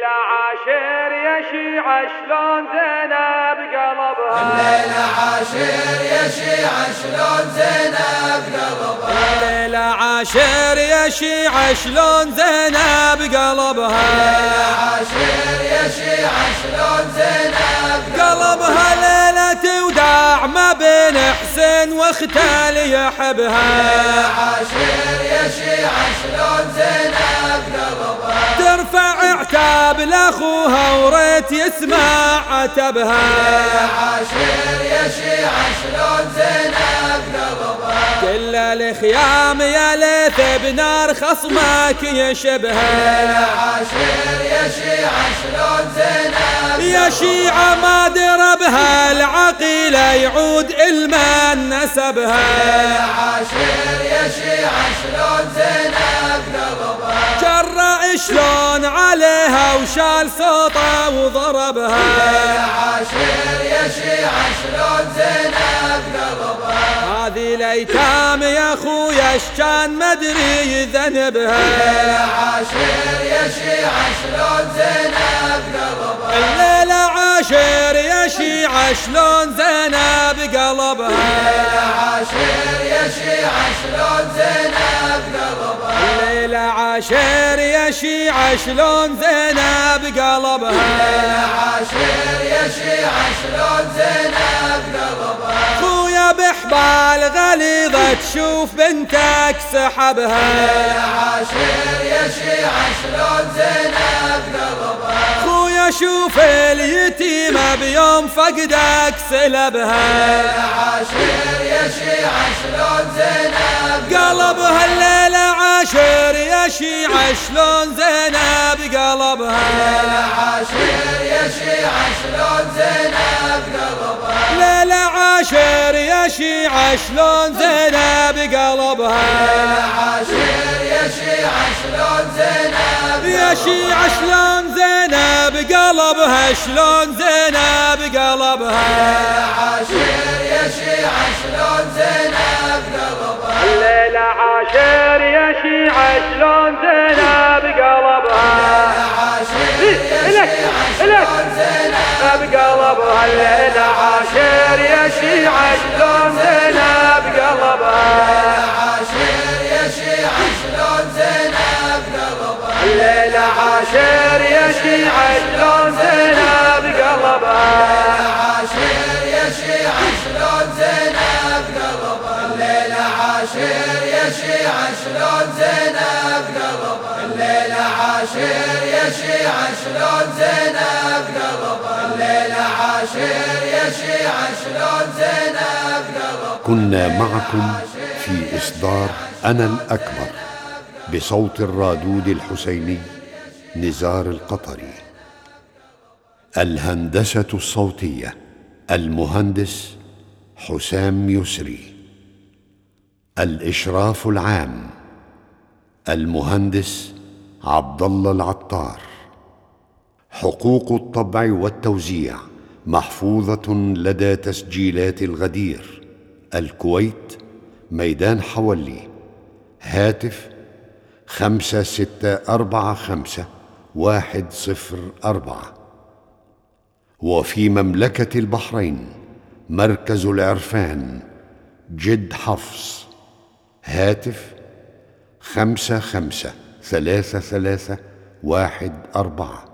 الليلة عاشر يا شيعة شلون زينب قلبها، الليلة عاشر يا شيعة شلون زينب قلبها، الليلة عاشر يا شيعة شلون زينب قلبها، الليلة عاشر يا شيعة شلون زينب قلبها ليلة وداع ما بين حسين واخته اللي يحبها، الليلة عاشر يا شيعة شلون زينب قلبها، ترفع عتاب لاخوها وريت يسمع عتبها، الليلة عاشر يا شيعة شلون زينب قلبها، كل الخيام يا ليث بنار خصمك يشبها، الليلة عاشر يا شيعة شلون زينب يا شيعة ما دربها العقيلة يعود المن نسبها، الليلة عاشر يا شيعة شلون زينب قلبها، جرأ شلون عليها وشال صوته وضربها، الليلة عاشر يا شيعة شلون زينب قلبها، هذه الايتام يا خويا اش كان مدري ذنبها، الليلة عاشر يا شيعة شلون زينب قلبها، الليلة عاشر يا شيعة شلون زينب قلبها، الليلة عاشر يا شيعة شلون زينب قلبها، الليلة عاشر يا شيعة شلون زينب قلبها، الليلة عاشر يا شيعة شلون زينب قلبها، خويا بحبال غليظة تشوف بنتك سحبها، الليلة عاشر يا شيعة شلون زينب قلبها، خويا شوف اليتيمة بيوم فقدك سلبها، الليلة عاشر يا شيعة شلون زينب قلبها الليلة عاشر يا شيعة شلون زينب قلبها، الليلة عاشر يا شيعة شلون زينب قلبها، ليلة عاشر يا شيعة شلون زينب قلبها، الليلة عاشر يا شيعة شلون زينب يا شيعة شلون زينب قلبها شلون زينب قلبها، الليلة عاشر يا شيعة شلون زينب قلبها، الليلة عاشر يا شيعة شلون زينب قلبها، شلون زينب بقلبها الليلة عاشر يا شيعة شلون زينب قلبها، عاشر يا شيعة شلون زينب قلبها، الليلة عاشر يا شيعة شلون زينب قلبها، عاشر يا شيعة شلون زينب قلبها، الليلة عاشر يا شيعة شلون زينب قلبها، الليلة عاشر يا شيعة شلون زينب قلبها، الليلة عاشر يا شيعة شلون زينب قلبها. كنا معكم في إصدار أنا الأكبر بصوت الرادود الحسيني نزار القطري. الهندسة الصوتية المهندس حسام يسري. الإشراف العام المهندس عبد الله العطار. حقوق الطبع والتوزيع محفوظة لدى تسجيلات الغدير، الكويت، ميدان حولي. هاتف 5645-104. وفي مملكة البحرين مركز العرفان جد حفص. هاتف 553314.